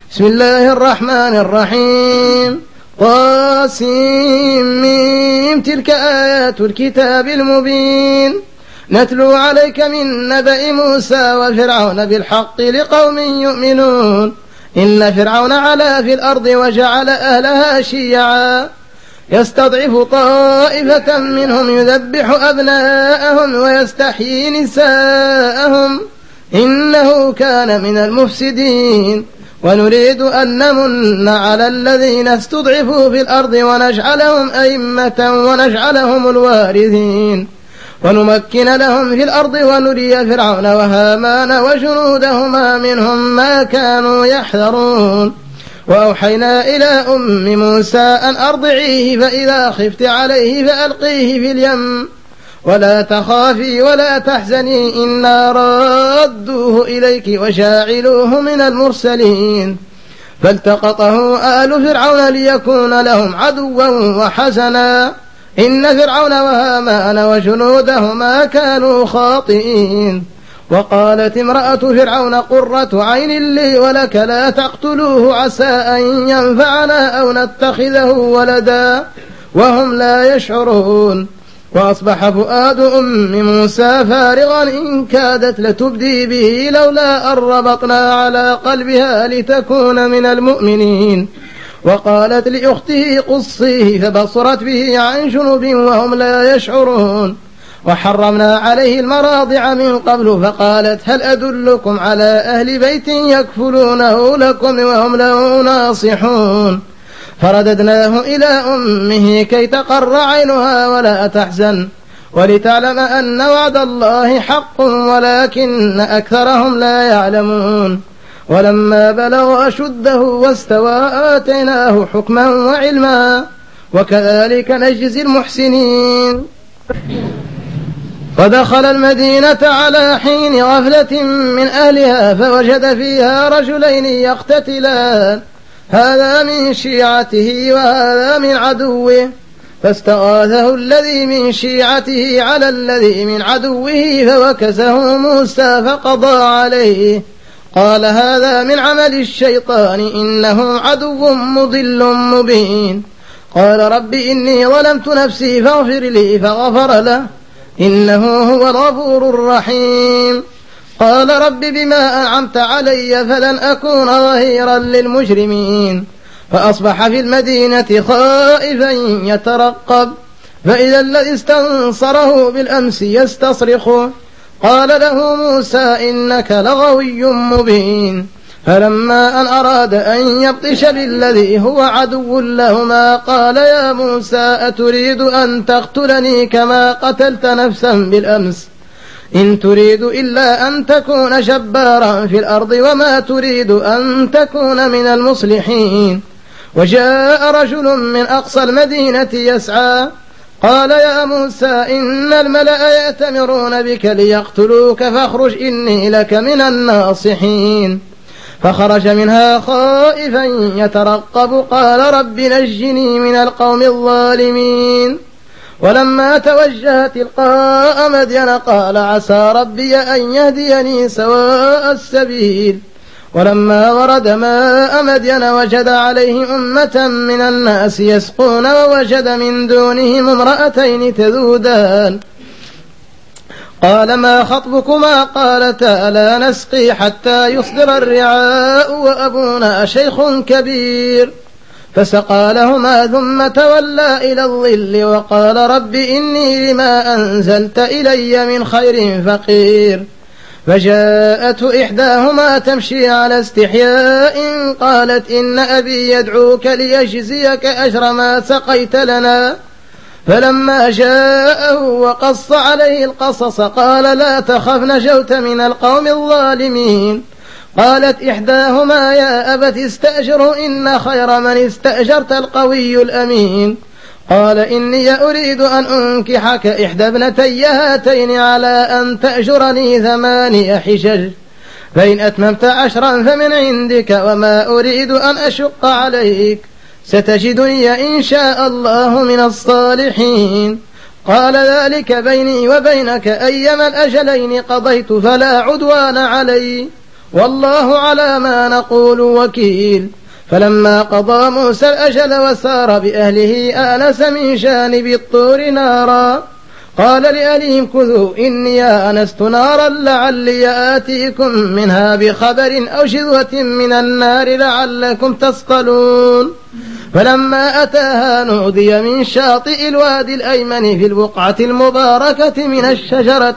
بسم الله الرحمن الرحيم. طاسيم تلك آيات الكتاب المبين نتلو عليك من نبأ موسى وفرعون بالحق لقوم يؤمنون. إن فرعون علا في الأرض وجعل أهلها شيعا يستضعف طائفة منهم يذبح أبناءهم ويستحيي نساءهم إنه كان من المفسدين. ونريد أن نمن على الذين استضعفوا في الأرض ونجعلهم أئمة ونجعلهم الوارثين ونمكن لهم في الأرض ونري فرعون وهامان وجنودهما منهم ما كانوا يحذرون. وأوحينا إلى أم موسى أن أرضعيه فإذا خفت عليه فألقيه في اليم ولا تخافي ولا تحزني إنا رادوه إليك وجاعلوه من المرسلين. فالتقطه آل فرعون ليكون لهم عدوا وحزنا إن فرعون وهامان وجنودهما كانوا خاطئين. وقالت امرأة فرعون قرة عين لي ولك لا تقتلوه عسى أن ينفعنا أو نتخذه ولدا وهم لا يشعرون. وأصبح فؤاد أم موسى فارغا إن كادت لتبدي به لولا أن ربطنا على قلبها لتكون من المؤمنين. وقالت لأخته قصيه فبصرت به عن جنب وهم لا يشعرون. وحرمنا عليه المراضع من قبل فقالت هل أدلكم على أهل بيت يكفلونه لكم وهم له ناصحون. فرددناه إلى أمه كي تقر عينها ولا تحزن ولتعلم أن وعد الله حق ولكن أكثرهم لا يعلمون. ولما بلغ أشده واستوى آتيناه حكما وعلما وكذلك نجزي المحسنين. ودخل المدينة على حين غفلة من أهلها فوجد فيها رجلين يقتتلان هذا من شيعته وهذا من عدوه فاستغاثه الذي من شيعته على الذي من عدوه فوكزه موسى فقضى عليه قال هذا من عمل الشيطان إنه عدو مضل مبين. قال رب إني ظلمت نفسي فاغفر لي فغفر له إنه هو الغفور الرحيم. قال رب بما أنعمت علي فلن أكون ظهيرا للمجرمين. فأصبح في المدينة خائفا يترقب فإذا الذي استنصره بالأمس يستصرخه قال له موسى إنك لغوي مبين. فلما أن أراد أن يبطش بالذي هو عدو لهما قال يا موسى أتريد أن تقتلني كما قتلت نفسا بالأمس إن تريد إلا أن تكون جبارا في الأرض وما تريد أن تكون من المصلحين. وجاء رجل من أقصى المدينة يسعى قال يا موسى إن الملأ يأتمرون بك ليقتلوك فاخرج إني لك من الناصحين. فخرج منها خائفا يترقب قال رب نجني من القوم الظالمين. ولما توجه تلقاء مدين قال عسى ربي أن يهديني سواء السبيل. ولما ورد ماء مدين وجد عليه أمة من الناس يسقون ووجد من دونهم امرأتين تذودان قال ما خطبكما قالتا لا نسقي حتى يصدر الرعاء وأبونا شيخ كبير. فسقى لهما ثم تولى إلى الظل وقال رب إني لما أنزلت إلي من خير فقير. فجاءته إحداهما تمشي على استحياء قالت إن أبي يدعوك ليجزيك أجر ما سقيت لنا. فلما جاءه وقص عليه القصص قال لا تخف نجوت من القوم الظالمين. قالت إحداهما يا أبت استأجره إن خير من استأجرت القوي الأمين. قال إني أريد أن أنكحك إحدى ابنتي هاتين على أن تأجرني 8 حجج فإن أتممت 10 فمن عندك وما أريد أن أشق عليك ستجدني إن شاء الله من الصالحين. قال ذلك بيني وبينك أيما الأجلين قضيت فلا عدوان علي والله على ما نقول وكيل. فلما قضى موسى الأجل وسار بأهله آنس من جانب الطور نارا قال لأهلهم كثوا إني آنست نارا لعلي آتيكم منها بخبر أو جذوة من النار لعلكم تصطلون. فلما أتاها نودي من شاطئ الوادي الأيمن في البقعة المباركة من الشجرة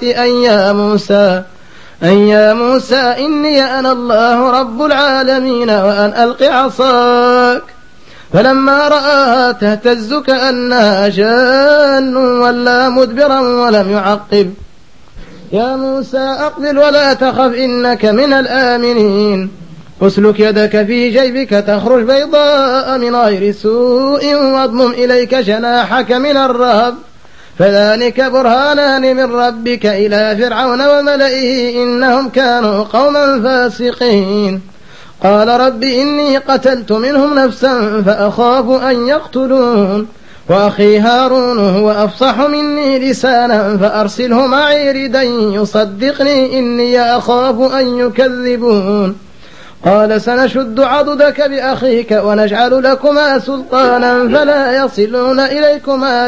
أن يا موسى إني أنا الله رب العالمين وأن ألق عصاك. فلما رآها تهتز كأنها جان ولا مدبرا ولم يعقب يا موسى أقبل ولا تخف إنك من الآمنين. اسلك يدك في جيبك تخرج بيضاء من غير سوء واضمم إليك جناحك من الرهب فذلك برهانان من ربك إلى فرعون وملئه إنهم كانوا قوما فاسقين. قال رب إني قتلت منهم نفسا فأخاف أن يقتلون وأخي هارون هو أفصح مني لسانا فأرسله معي ردا يصدقني إني أخاف أن يكذبون. قال سنشد عضدك بأخيك ونجعل لكما سلطانا فلا يصلون إليكما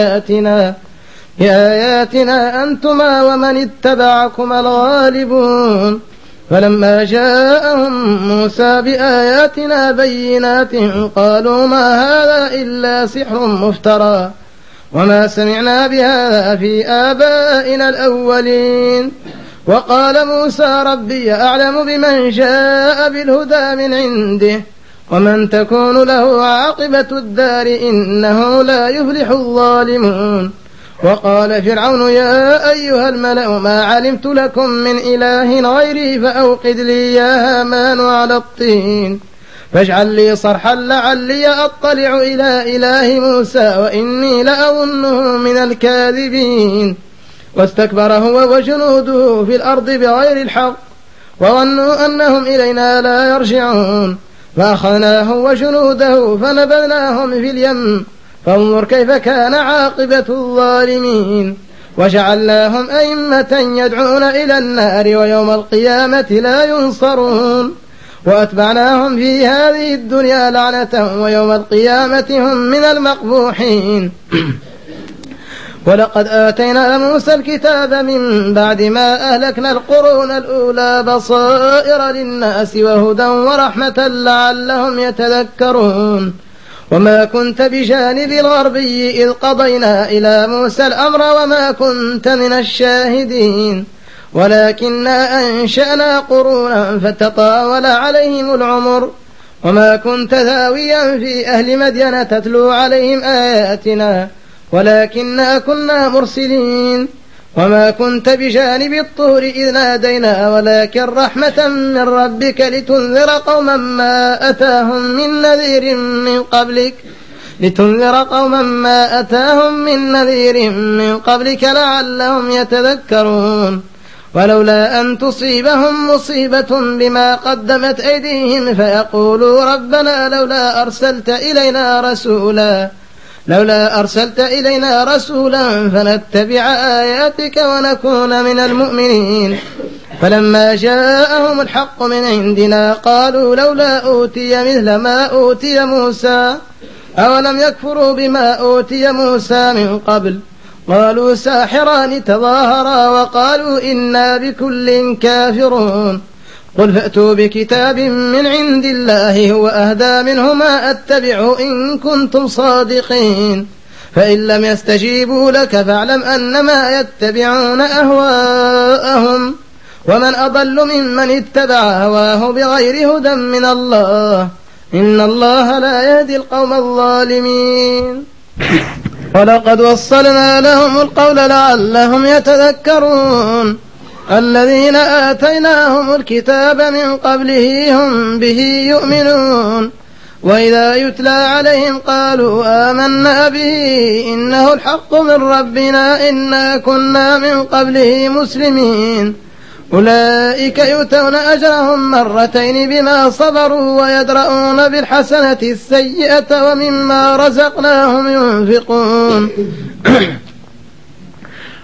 بآياتنا أنتما ومن اتبعكما الغالبون. فلما جاءهم موسى بآياتنا بينات قالوا ما هذا إلا سحر مفترى وما سمعنا بهذا في آبائنا الأولين. وقال موسى ربي أعلم بمن جاء بالهدى من عنده ومن تكون له عاقبة الدار إنه لا يفلح الظالمون. وقال فرعون يا أيها الملأ ما علمت لكم من إله غيري فأوقد لي يا هامان على الطين فاجعل لي صرحا لعلي أطلع إلى إله موسى وإني لأظنه من الكاذبين. واستكبر هو وجنوده في الأرض بغير الحق وظنوا أنهم إلينا لا يرجعون فأخذناه وجنوده فنبذناهم في اليم فانظر كيف كان عاقبة الظالمين. وجعلناهم أئمة يدعون إلى النار ويوم القيامة لا ينصرون وأتبعناهم في هذه الدنيا لعنة ويوم القيامة هم من المقبوحين. ولقد آتينا موسى الكتاب من بعد ما أهلكنا القرون الأولى بصائر للناس وهدى ورحمة لعلهم يتذكرون. وما كنت بجانب الغربي إذ قضينا إلى موسى الأمر وما كنت من الشاهدين ولكننا أنشأنا قرونا فتطاول عليهم العمر وما كنت ثاويا في أهل مدين تتلو عليهم آياتنا ولكننا كنا مرسلين. وما كنت بجانب الطور إذ نادينا ولكن رحمة من ربك لتنذر قوما ما أتاهم من نذير من قبلك لعلهم يتذكرون. ولولا أن تصيبهم مصيبة بما قدمت أيديهم فيقولوا ربنا لولا أرسلت إلينا رسولا فنتبع آياتك ونكون من المؤمنين. فلما جاءهم الحق من عندنا قالوا لولا أوتي مثل ما أوتي موسى أولم يكفروا بما أوتي موسى من قبل قالوا ساحران تظاهرا وقالوا إنا بكل كافرون. قل فأتوا بكتاب من عند الله هو أهدى منهما أتبعه إن كنتم صادقين فإن لم يستجيبوا لك فاعلم أنما يتبعون أهواءهم ومن أضل ممن اتبع هواه بغير هدى من الله إن الله لا يهدي القوم الظالمين. ولقد وصلنا لهم القول لعلهم يتذكرون. الذين آتيناهم الكتاب من قبله هم به يؤمنون وإذا يتلى عليهم قالوا آمنا به إنه الحق من ربنا إنا كنا من قبله مسلمين. أولئك يؤتون أجرهم مرتين بما صبروا ويدرؤون بالحسنة السيئة ومما رزقناهم ينفقون.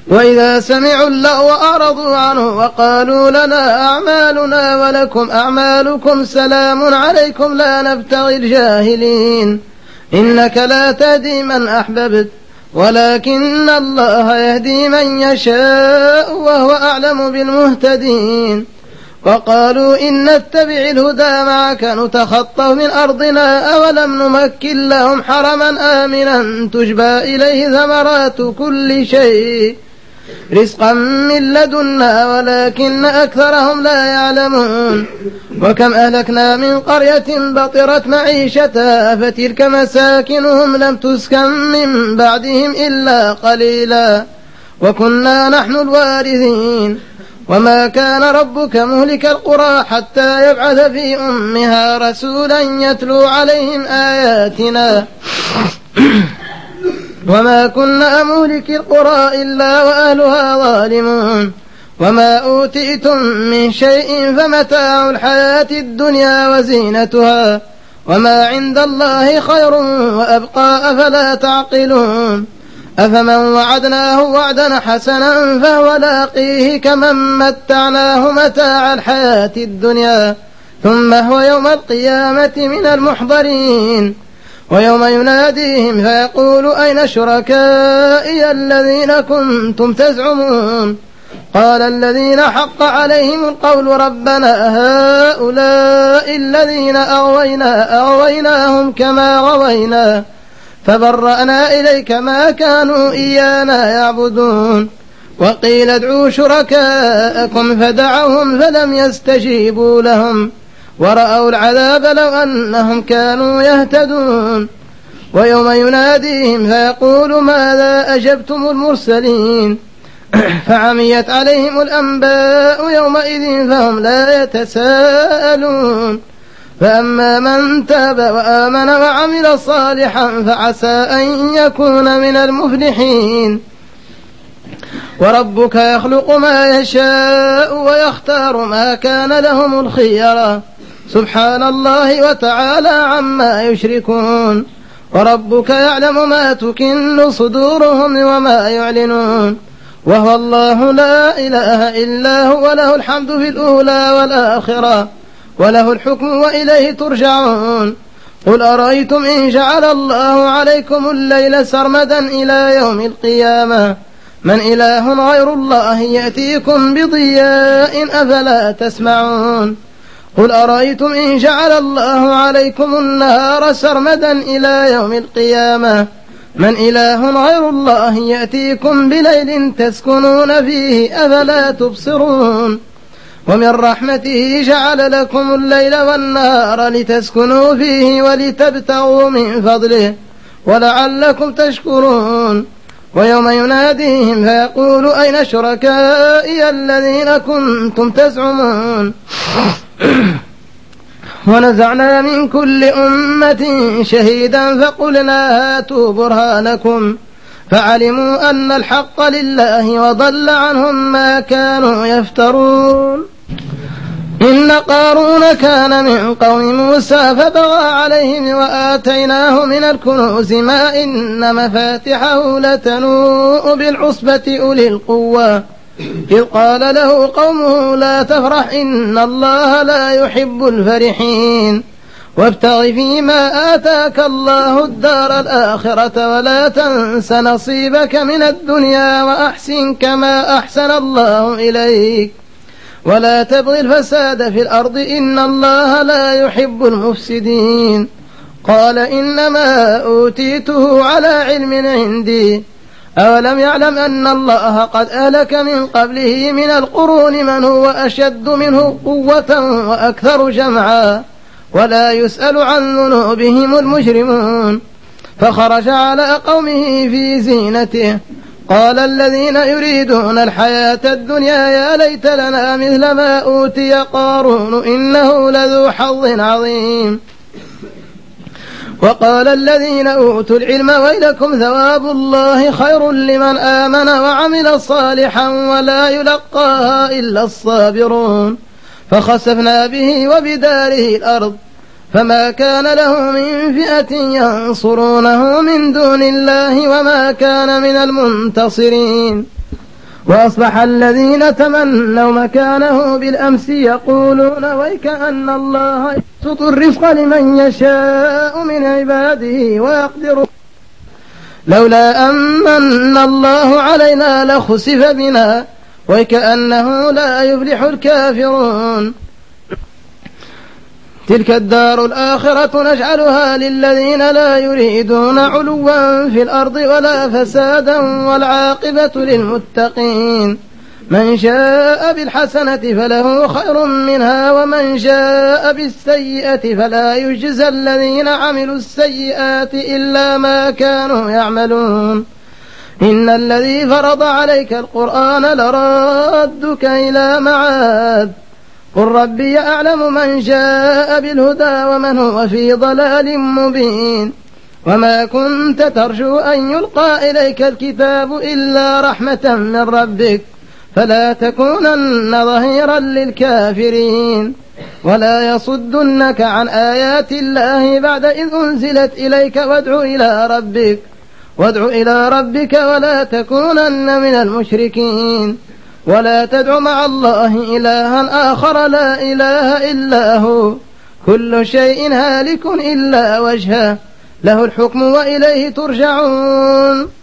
وإذا سمعوا اللغو أعرضوا عنه وقالوا لنا أعمالنا ولكم أعمالكم سلام عليكم لا نبتغي الجاهلين إنك لا تهدي من أحببت ولكن الله يهدي من يشاء وهو أعلم بالمهتدين وقالوا إن نتبع الهدى معك نتخطف من أرضنا أولم نمكن لهم حرما آمنا تجبى إليه ثمرات كل شيء رزقا من لدنا ولكن أكثرهم لا يعلمون وكم أهلكنا من قرية بطرت معيشتها فتلك مساكنهم لم تسكن من بعدهم إلا قليلا وكنا نحن الوارثين وما كان ربك مهلك القرى حتى يبعث في أمها رسولا يتلو عليهم آياتنا وما كنا مهلك القرى إلا وأهلها ظالمون وما أوتيتم من شيء فمتاع الحياة الدنيا وزينتها وما عند الله خير وأبقى أفلا تعقلون أفمن وعدناه وعدا حسنا فهو لاقيه كمن متعناه متاع الحياة الدنيا ثم هو يوم القيامة من المحضرين ويوم يناديهم فيقول أين شركائي الذين كنتم تزعمون قال الذين حق عليهم القول ربنا هؤلاء الذين أغويناهم كما غوينا فبرأنا إليك ما كانوا إيانا يعبدون وقيل ادعوا شركاءكم فدعوهم فلم يستجيبوا لهم ورأوا العذاب لو أنهم كانوا يهتدون ويوم يناديهم فيقول ماذا أجبتم المرسلين فعميت عليهم الأنباء يومئذ فهم لا يتساءلون فأما من تاب وآمن وعمل صالحا فعسى أن يكون من المفلحين وربك يخلق ما يشاء ويختار ما كان لهم الخيرة سبحان الله وتعالى عما يشركون وربك يعلم ما تكن صدورهم وما يعلنون وهو الله لا إله إلا هو له الحمد في الأولى والآخرة وله الحكم وإليه ترجعون قل أرأيتم إن جعل الله عليكم الليل سرمدا إلى يوم القيامة من إله غير الله يأتيكم بضياء أفلا تسمعون قل أرأيتم إن جعل الله عليكم النهار سرمدا إلى يوم القيامة من إله غير الله يأتيكم بليل تسكنون فيه أفلا تبصرون ومن رحمته جعل لكم الليل والنهار لتسكنوا فيه ولتبتغوا من فضله ولعلكم تشكرون ويوم يناديهم فيقول أين شركائي الذين كنتم تزعمون ونزعنا من كل أمة شهيدا فقلنا هاتوا برهانكم فعلموا أن الحق لله وضل عنهم ما كانوا يفترون إن قارون كان من قوم موسى فبغى عليهم وآتيناه من الكنوز ما إن مفاتحه لتنوء بالعصبة أولي القوة إذ قال له قومه لا تفرح إن الله لا يحب الفرحين وابتغ فيما آتاك الله الدار الآخرة ولا تنس نصيبك من الدنيا وأحسن كما أحسن الله إليك ولا تبغ الفساد في الأرض إن الله لا يحب المفسدين قال إنما أوتيته على علم عندي أولم يعلم أن الله قد أهلك من قبله من القرون من هو أشد منه قوة وأكثر جمعا ولا يسأل عن ذنوبهم المجرمون فخرج على قومه في زينته قال الذين يريدون الحياة الدنيا يا ليت لنا مثل ما أوتي قارون إنه لذو حظ عظيم وقال الذين أوتوا العلم ويلكم ثواب الله خير لمن آمن وعمل صالحا ولا يلقاها إلا الصابرون فخسفنا به وبداره الأرض فما كان له من فئة ينصرونه من دون الله وما كان من المنتصرين وأصبح الذين تمنوا مكانه بالأمس يقولون ويكأن الله يبسط الرزق لمن يشاء من عباده ويقدر لولا أمن الله علينا لخسف بنا وكأنه لا يفلح الكافرون. تلك الدار الآخرة نجعلها للذين لا يريدون علوا في الأرض ولا فسادا والعاقبة للمتقين. من شاء بالحسنة فله خير منها ومن شاء بالسيئة فلا يجزى الذين عملوا السيئات إلا ما كانوا يعملون. إن الذي فرض عليك القرآن لرادك إلى معاد قل ربي أعلم من جاء بالهدى ومن هو في ضلال مبين. وما كنت ترجو أن يلقى إليك الكتاب إلا رحمة من ربك فلا تكونن ظهيرا للكافرين. ولا يصدنك عن آيات الله بعد إذ أنزلت إليك وادع إلى ربك ولا تكونن من المشركين. ولا تدع مع الله إلها آخر لا إله إلا هو كل شيء هالك إلا وجهه له الحكم وإليه ترجعون.